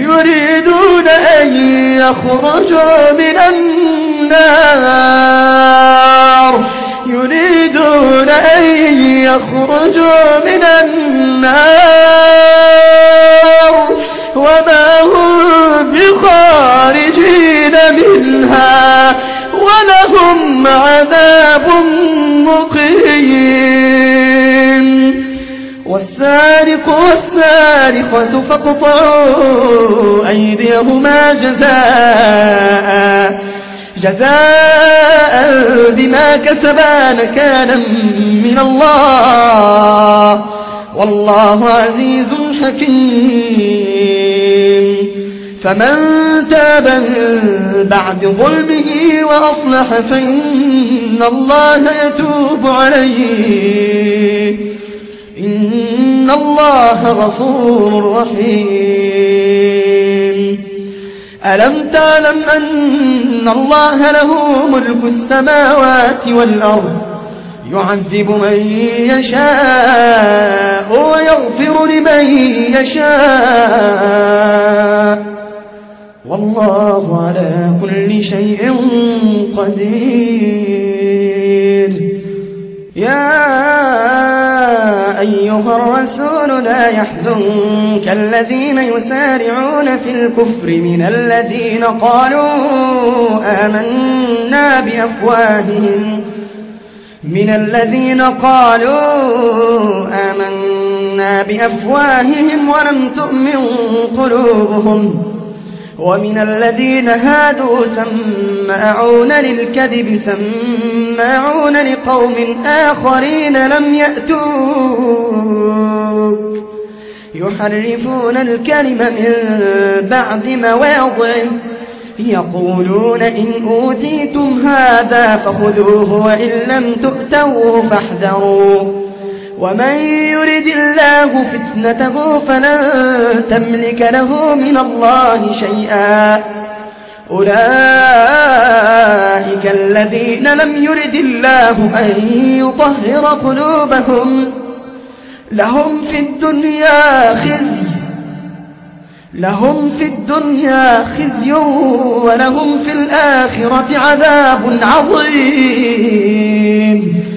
يريدون أن يخرجوا من النار يريدون أن يخرجوا من النار وما هم بخارجين منها ولهم عذاب مقيم والسارق والسارقة فاقطعوا أيديهما جزاء بما كسبا نكالا من الله والله عزيز حكيم فمن تاب من بعد ظلمه وأصلح فإن الله يتوب عليه إن الله غفور رحيم ألم تعلم أن الله له ملك السماوات والأرض يعذب من يشاء ويغفر لمن يشاء والله على كل شيء قدير يا أيها الرسول لا يحزنك الذين يسارعون في الكفر من الذين قالوا آمنا بأفواههم ولم تؤمن قلوبهم ومن الذين هادوا سماعون للكذب سماعون لقوم آخرين لم يأتوك يحرفون الكلم من بعد مواضعه يقولون إن أوتيتم هذا فخذوه وإن لم تؤتوه فاحذروا ومن يرد الله فتنته فلن تملك له من الله شيئا أولئك الذين لم يرد الله أن يطهر قلوبهم لهم في الدنيا خزي ولهم في الآخرة عذاب عظيم